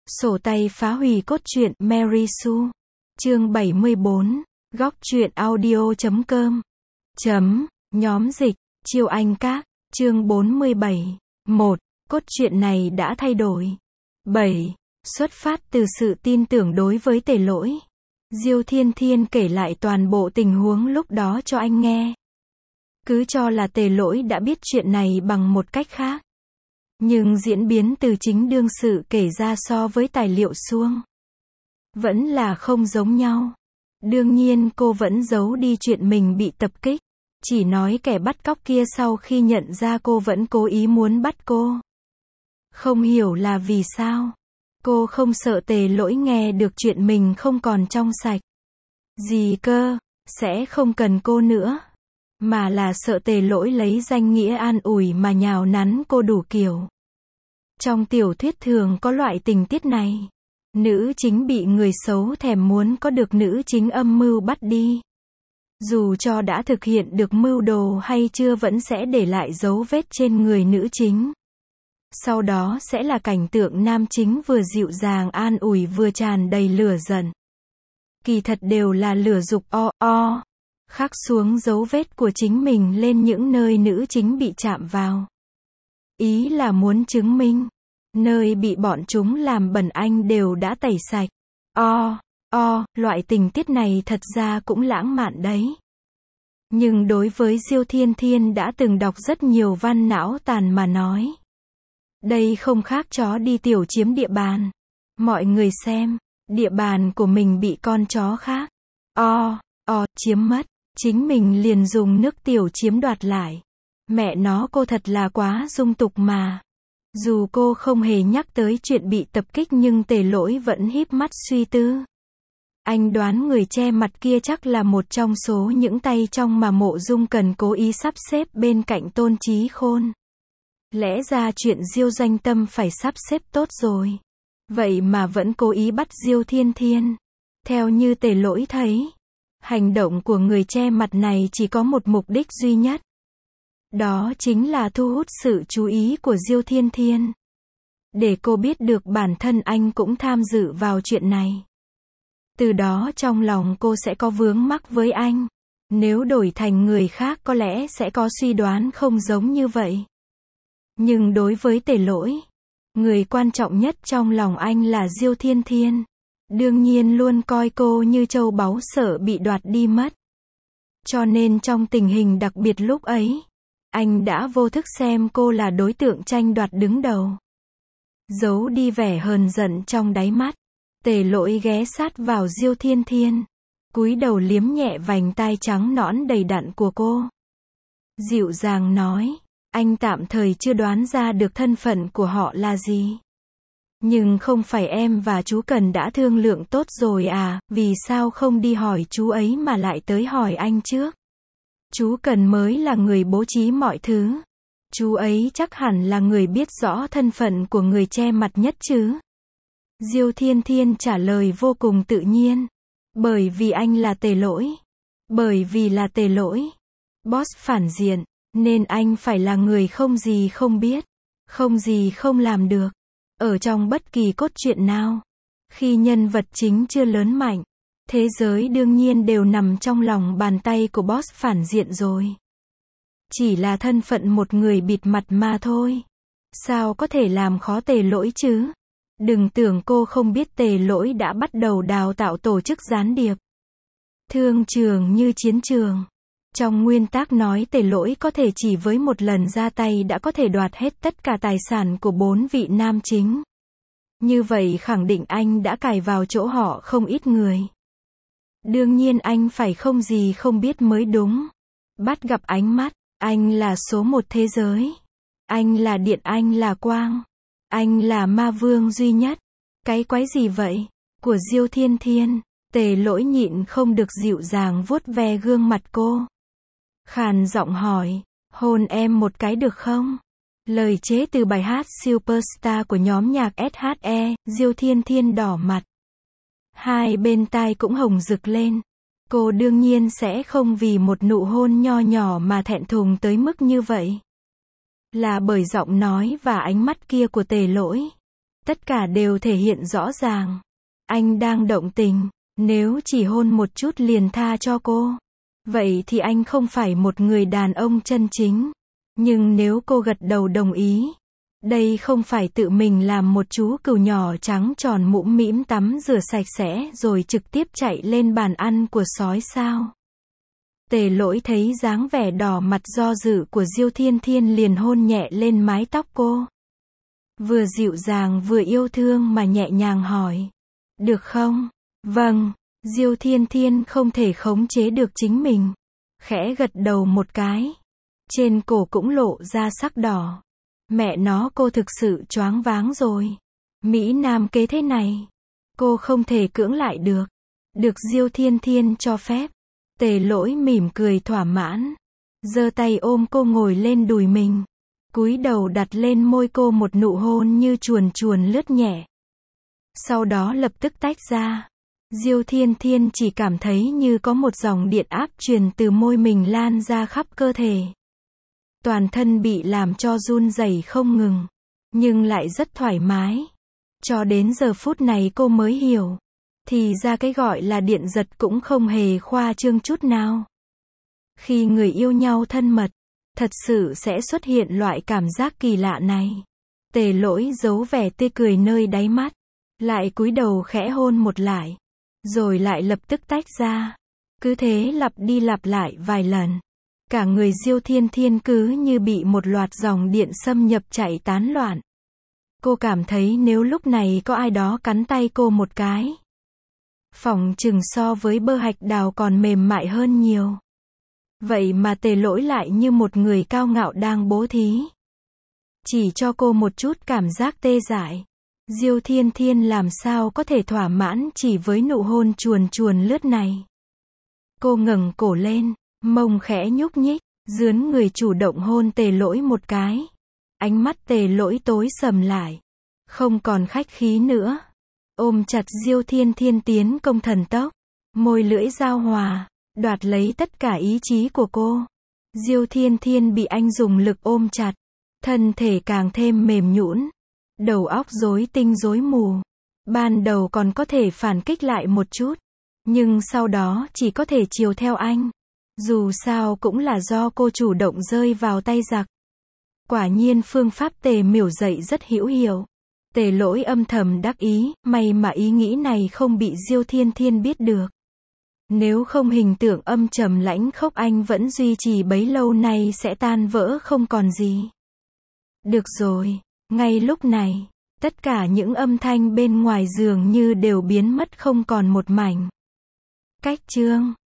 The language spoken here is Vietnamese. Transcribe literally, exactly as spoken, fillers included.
Sổ tay phá hủy cốt truyện Mary Sue. Chương bảy mươi bốn. Góc truyện audio chấm com. Chấm. Nhóm dịch. Chiêu Anh Các. Chương bốn mươi bảy. một. Cốt truyện này đã thay đổi. bảy. Xuất phát từ sự tin tưởng đối với Tề Lỗi, Diêu Thiên Thiên kể lại toàn bộ tình huống lúc đó cho anh nghe. Cứ cho là Tề Lỗi đã biết chuyện này bằng một cách khác. Nhưng diễn biến từ chính đương sự kể ra so với tài liệu suông vẫn là không giống nhau. Đương nhiên cô vẫn giấu đi chuyện mình bị tập kích. Chỉ nói kẻ bắt cóc kia sau khi nhận ra cô vẫn cố ý muốn bắt cô. Không hiểu là vì sao. Cô không sợ Tề Lỗi nghe được chuyện mình không còn trong sạch gì cơ, sẽ không cần cô nữa. Mà là sợ Tề Lỗi lấy danh nghĩa an ủi mà nhào nắn cô đủ kiểu. Trong tiểu thuyết thường có loại tình tiết này. Nữ chính bị người xấu thèm muốn có được nữ chính âm mưu bắt đi. Dù cho đã thực hiện được mưu đồ hay chưa vẫn sẽ để lại dấu vết trên người nữ chính. Sau đó sẽ là cảnh tượng nam chính vừa dịu dàng an ủi vừa tràn đầy lửa giận. Kỳ thật đều là lửa dục o o. Khắc xuống dấu vết của chính mình lên những nơi nữ chính bị chạm vào. Ý là muốn chứng minh, nơi bị bọn chúng làm bẩn anh đều đã tẩy sạch. O, o, loại tình tiết này thật ra cũng lãng mạn đấy. Nhưng đối với Diêu Thiên Thiên đã từng đọc rất nhiều văn não tàn mà nói. Đây không khác chó đi tiểu chiếm địa bàn. Mọi người xem, địa bàn của mình bị con chó khác. O, o, chiếm mất. Chính mình liền dùng nước tiểu chiếm đoạt lại. Mẹ nó cô thật là quá dung tục mà. Dù cô không hề nhắc tới chuyện bị tập kích nhưng Tề Lỗi vẫn híp mắt suy tư. Anh đoán người che mặt kia chắc là một trong số những tay trong mà Mộ Dung cần cố ý sắp xếp bên cạnh Tôn Chí Khôn. Lẽ ra chuyện Diêu Doanh Tâm phải sắp xếp tốt rồi. Vậy mà vẫn cố ý bắt Diêu Thiên Thiên. Theo như Tề Lỗi thấy, hành động của người che mặt này chỉ có một mục đích duy nhất. Đó chính là thu hút sự chú ý của Diêu Thiên Thiên. Để cô biết được bản thân anh cũng tham dự vào chuyện này. Từ đó trong lòng cô sẽ có vướng mắc với anh. Nếu đổi thành người khác có lẽ sẽ có suy đoán không giống như vậy. Nhưng đối với Tề Lỗi, người quan trọng nhất trong lòng anh là Diêu Thiên Thiên. Đương nhiên luôn coi cô như châu báu sợ bị đoạt đi mất. Cho nên trong tình hình đặc biệt lúc ấy, anh đã vô thức xem cô là đối tượng tranh đoạt đứng đầu. Giấu đi vẻ hờn giận trong đáy mắt, Tề Lỗi ghé sát vào Diêu Thiên Thiên, cúi đầu liếm nhẹ vành tai trắng nõn đầy đặn của cô. Dịu dàng nói, anh tạm thời chưa đoán ra được thân phận của họ là gì. Nhưng không phải em và chú Cần đã thương lượng tốt rồi à, vì sao không đi hỏi chú ấy mà lại tới hỏi anh trước? Chú Cần mới là người bố trí mọi thứ. Chú ấy chắc hẳn là người biết rõ thân phận của người che mặt nhất chứ. Diêu Thiên Thiên trả lời vô cùng tự nhiên. Bởi vì anh là Tề Lỗi. Bởi vì là Tề Lỗi. Boss phản diện, nên anh phải là người không gì không biết. Không gì không làm được. Ở trong bất kỳ cốt truyện nào, khi nhân vật chính chưa lớn mạnh, thế giới đương nhiên đều nằm trong lòng bàn tay của boss phản diện rồi. Chỉ là thân phận một người bịt mặt mà thôi. Sao có thể làm khó Tề Lỗi chứ? Đừng tưởng cô không biết Tề Lỗi đã bắt đầu đào tạo tổ chức gián điệp. Thương trường như chiến trường. Trong nguyên tắc nói Tề Lỗi có thể chỉ với một lần ra tay đã có thể đoạt hết tất cả tài sản của bốn vị nam chính. Như vậy khẳng định anh đã cài vào chỗ họ không ít người. Đương nhiên anh phải không gì không biết mới đúng. Bắt gặp ánh mắt, anh là số một thế giới. Anh là điện, anh là quang. Anh là ma vương duy nhất. Cái quái gì vậy? Của Diêu Thiên Thiên. Tề Lỗi nhịn không được dịu dàng vuốt ve gương mặt cô. Khàn giọng hỏi, hôn em một cái được không? Lời chế từ bài hát Superstar của nhóm nhạc ét hát e, Diêu Thiên Thiên đỏ mặt. Hai bên tai cũng hồng rực lên. Cô đương nhiên sẽ không vì một nụ hôn nho nhỏ mà thẹn thùng tới mức như vậy. Là bởi giọng nói và ánh mắt kia của Tề Lỗi. Tất cả đều thể hiện rõ ràng. Anh đang động tình, nếu chỉ hôn một chút liền tha cho cô. Vậy thì anh không phải một người đàn ông chân chính. Nhưng nếu cô gật đầu đồng ý, đây không phải tự mình làm một chú cừu nhỏ trắng tròn mũm mĩm tắm rửa sạch sẽ rồi trực tiếp chạy lên bàn ăn của sói sao? Tề Lỗi thấy dáng vẻ đỏ mặt do dự của Diêu Thiên Thiên liền hôn nhẹ lên mái tóc cô. Vừa dịu dàng vừa yêu thương mà nhẹ nhàng hỏi. Được không? Vâng. Diêu Thiên Thiên không thể khống chế được chính mình. Khẽ gật đầu một cái. Trên cổ cũng lộ ra sắc đỏ. Mẹ nó, cô thực sự choáng váng rồi. Mỹ Nam kế thế này. Cô không thể cưỡng lại được. Được Diêu Thiên Thiên cho phép. Tề Lỗi mỉm cười thỏa mãn. Giơ tay ôm cô ngồi lên đùi mình. Cúi đầu đặt lên môi cô một nụ hôn như chuồn chuồn lướt nhẹ. Sau đó lập tức tách ra. Diêu Thiên Thiên chỉ cảm thấy như có một dòng điện áp truyền từ môi mình lan ra khắp cơ thể. Toàn thân bị làm cho run rẩy không ngừng. Nhưng lại rất thoải mái. Cho đến giờ phút này cô mới hiểu. Thì ra cái gọi là điện giật cũng không hề khoa trương chút nào. Khi người yêu nhau thân mật, thật sự sẽ xuất hiện loại cảm giác kỳ lạ này. Tề Lỗi giấu vẻ tươi cười nơi đáy mắt. Lại cúi đầu khẽ hôn một lại. Rồi lại lập tức tách ra. Cứ thế lặp đi lặp lại vài lần. Cả người Diêu Thiên Thiên cứ như bị một loạt dòng điện xâm nhập chạy tán loạn. Cô cảm thấy nếu lúc này có ai đó cắn tay cô một cái, phỏng chừng so với bơ hạch đào còn mềm mại hơn nhiều. Vậy mà Tề Lỗi lại như một người cao ngạo đang bố thí. Chỉ cho cô một chút cảm giác tê dại. Diêu Thiên Thiên làm sao có thể thỏa mãn chỉ với nụ hôn chuồn chuồn lướt này. Cô ngẩng cổ lên, mông khẽ nhúc nhích, dướn người chủ động hôn Tề Lỗi một cái. Ánh mắt Tề Lỗi tối sầm lại. Không còn khách khí nữa. Ôm chặt Diêu Thiên Thiên tiến công thần tốc. Môi lưỡi giao hòa, đoạt lấy tất cả ý chí của cô. Diêu Thiên Thiên bị anh dùng lực ôm chặt. Thân thể càng thêm mềm nhũn. Đầu óc rối tinh rối mù. Ban đầu còn có thể phản kích lại một chút. Nhưng sau đó chỉ có thể chiều theo anh. Dù sao cũng là do cô chủ động rơi vào tay giặc. Quả nhiên phương pháp Tề miểu dạy rất hữu hiệu. Tề Lỗi âm thầm đắc ý, may mà ý nghĩ này không bị Diêu Thiên Thiên biết được. Nếu không hình tượng âm trầm lãnh khốc anh vẫn duy trì bấy lâu nay sẽ tan vỡ không còn gì. Được rồi, ngay lúc này, tất cả những âm thanh bên ngoài giường như đều biến mất không còn một mảnh. Cách chương